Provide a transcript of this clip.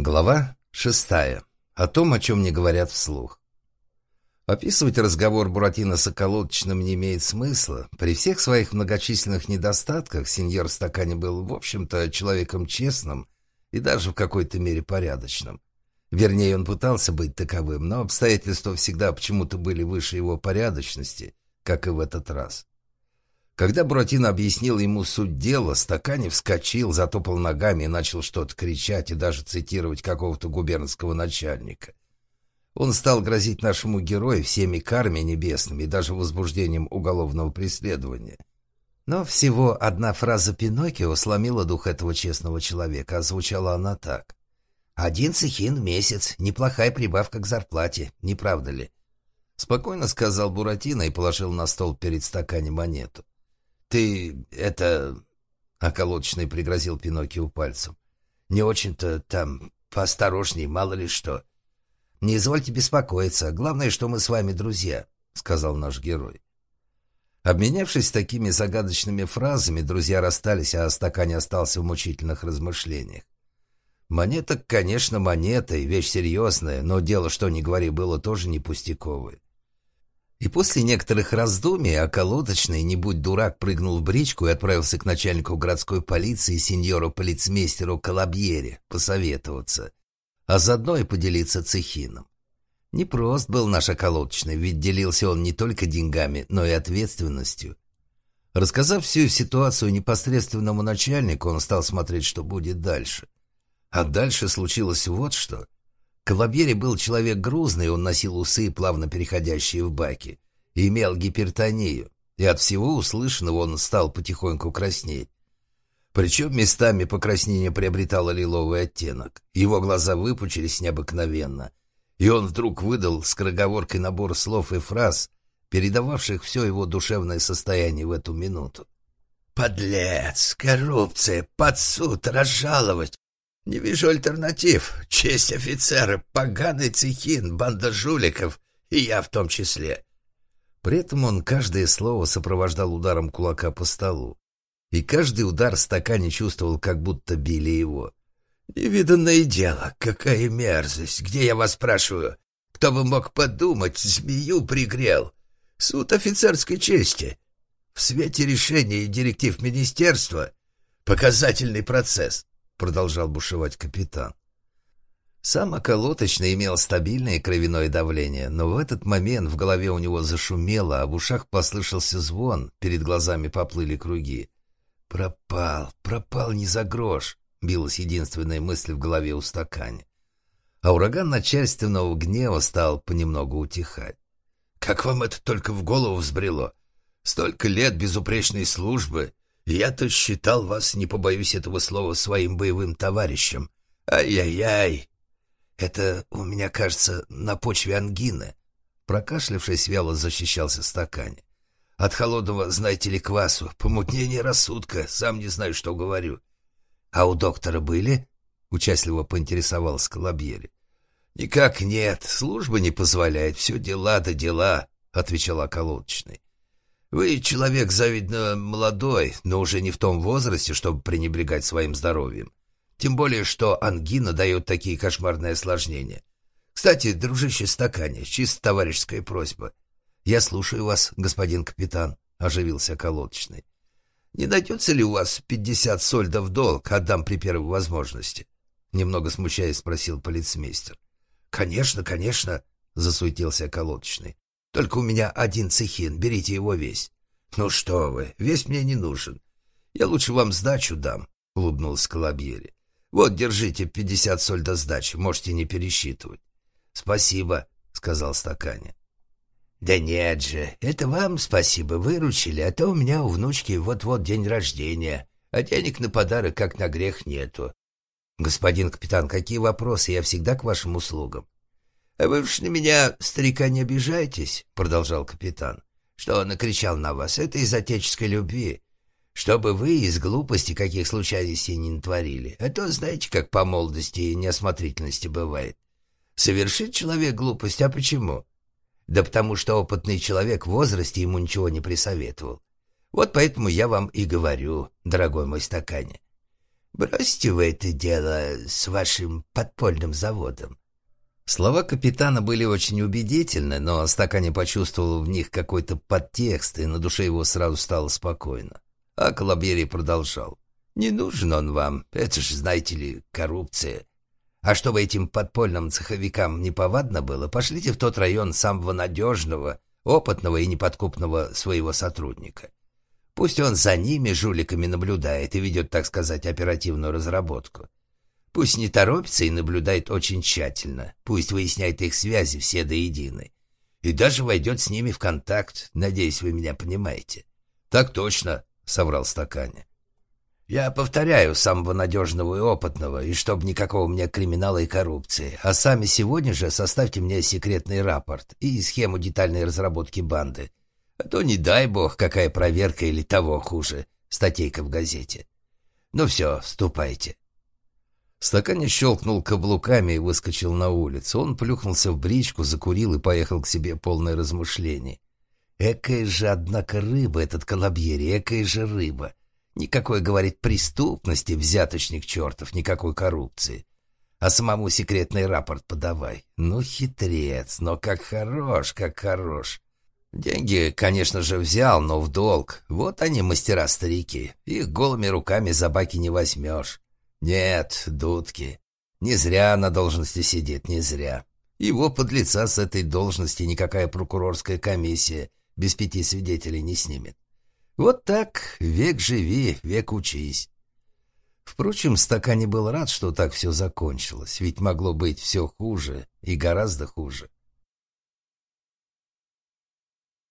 Глава 6. О том, о чем не говорят вслух. Описывать разговор Буратино с околоточным не имеет смысла. При всех своих многочисленных недостатках сеньор Стакани был, в общем-то, человеком честным и даже в какой-то мере порядочным. Вернее, он пытался быть таковым, но обстоятельства всегда почему-то были выше его порядочности, как и в этот раз. Когда Буратино объяснил ему суть дела, Стакани вскочил, затопал ногами и начал что-то кричать и даже цитировать какого-то губернского начальника. Он стал грозить нашему герою всеми карами небесными и даже возбуждением уголовного преследования. Но всего одна фраза Пиноккио сломила дух этого честного человека, а звучала она так: «1 цехин в месяц, неплохая прибавка к зарплате, не правда ли?» Спокойно сказал Буратино и положил на стол перед Стакани монету. «Ты это...» — околоточный пригрозил Пиноккио пальцем. «Не очень-то там поосторожней, мало ли что». «Не извольте беспокоиться, главное, что мы с вами друзья», — сказал наш герой. Обменявшись такими загадочными фразами, друзья расстались, а Стакани остался в мучительных размышлениях. Монета, конечно, монета и вещь серьезная, но дело, что ни говори, было тоже не пустяковое. И после некоторых раздумий околоточный, не будь дурак, прыгнул в бричку и отправился к начальнику городской полиции сеньору-полицмейстеру Калабьере посоветоваться, а заодно и поделиться цехином. Непрост был наш околоточный, ведь делился он не только деньгами, но и ответственностью. Рассказав всю ситуацию непосредственному начальнику, он стал смотреть, что будет дальше. А дальше случилось вот что. Калабьери был человек грузный, он носил усы, плавно переходящие в баки, и имел гипертонию, и от всего услышанного он стал потихоньку краснеть. Причем местами покраснение приобретало лиловый оттенок, его глаза выпучились необыкновенно, и он вдруг выдал скороговоркой набор слов и фраз, передававших все его душевное состояние в эту минуту. «Подлец! Коррупция! Под суд! Разжаловать! Не вижу альтернатив. Честь офицера, поганый цехин, банда жуликов, и я в том числе». При этом он каждое слово сопровождал ударом кулака по столу. И каждый удар Стакани чувствовал, как будто били его. «Невиданное дело, какая мерзость! Где, я вас спрашиваю? Кто бы мог подумать, змею пригрел? Суд офицерской чести. В свете решения и директив министерства показательный процесс», — продолжал бушевать капитан. Сам околоточный имел стабильное кровяное давление, но в этот момент в голове у него зашумело, а в ушах послышался звон, перед глазами поплыли круги. Пропал не за грош», — билась единственная мысль в голове у Стакани. А ураган начальственного гнева стал понемногу утихать. «Как вам это только в голову взбрело? Столько лет безупречной службы, и я-то считал вас, не побоюсь этого слова, своим боевым товарищем. Ай-яй-яй! Это у меня, кажется, на почве ангины». Прокашлявшись, вяло защищался Стакани. «От холодного, знаете ли, квасу, помутнение рассудка, сам не знаю, что говорю». «А у доктора были?» — участливо поинтересовался Калабьери. «Никак нет, служба не позволяет, все дела да дела», — отвечал околоточный. «Вы человек завидно молодой, но уже не в том возрасте, чтобы пренебрегать своим здоровьем. Тем более, что ангина дает такие кошмарные осложнения. Кстати, дружище Стакани, чисто товарищеская просьба». «Я слушаю вас, господин капитан», — оживился околоточный. «Не найдется ли у вас 50 сольдов в долг, отдам при первой возможности?» Немного смущаясь, спросил полицмейстер. «Конечно, конечно», — засуетился околоточный. «Только у меня 1 цехин, берите его весь». «Ну что вы, весь мне не нужен. Я лучше вам сдачу дам», — улыбнулся Калабьери. «Вот, держите 50 сольдов сдачи, можете не пересчитывать». «Спасибо», — сказал Стакани. «Да нет же, это вам спасибо, выручили, а то у меня у внучки вот-вот день рождения, а денег на подарок как на грех нету». «Господин капитан, какие вопросы? Я всегда к вашим услугам». «А вы уж на меня, старика, не обижайтесь», — продолжал капитан. «Что он накричал на вас? Это из отеческой любви. Чтобы вы из глупости каких случайностей не натворили. А то знаете, как по молодости и неосмотрительности бывает. Совершит человек глупость, а почему? Да потому что опытный человек в возрасте ему ничего не присоветовал. Вот поэтому я вам и говорю, дорогой мой Стакани. Бросьте вы это дело с вашим подпольным заводом». Слова капитана были очень убедительны, но Стакани почувствовал в них какой-то подтекст, и на душе его сразу стало спокойно. А Колобьери продолжал. «Не нужен он вам, это же, знаете ли, коррупция. А чтобы этим подпольным цеховикам неповадно было, пошлите в тот район самого надежного, опытного и неподкупного своего сотрудника. Пусть он за ними, жуликами, наблюдает и ведет, так сказать, оперативную разработку. Пусть не торопится и наблюдает очень тщательно. Пусть выясняет их связи все до единой. И даже войдет с ними в контакт. Надеюсь, вы меня понимаете». «Так точно», — соврал Стакани. «Я повторяю, самого надежного и опытного, и чтобы никакого мне криминала и коррупции. А сами сегодня же составьте мне секретный рапорт и схему детальной разработки банды. А то, не дай бог, какая проверка или того хуже, статейка в газете. Ну все, ступайте». Стакани щелкнул каблуками и выскочил на улицу. Он плюхнулся в бричку, закурил и поехал к себе полное размышлений. Экая же, однако, рыба этот Колобьери, экая же рыба. Никакой, говорит, преступности, взяточник чертов, никакой коррупции. А самому секретный рапорт подавай. Ну, хитрец, но как хорош, как хорош. Деньги, конечно же, взял, но в долг. Вот они, мастера-старики. Их голыми руками за баки не возьмешь. Нет, дудки. Не зря на должности сидит, не зря. Его подлеца с этой должности никакая прокурорская комиссия без 5 свидетелей не снимет. Вот так, век живи, век учись. Впрочем, Стакани был рад, что так все закончилось, ведь могло быть все хуже и гораздо хуже.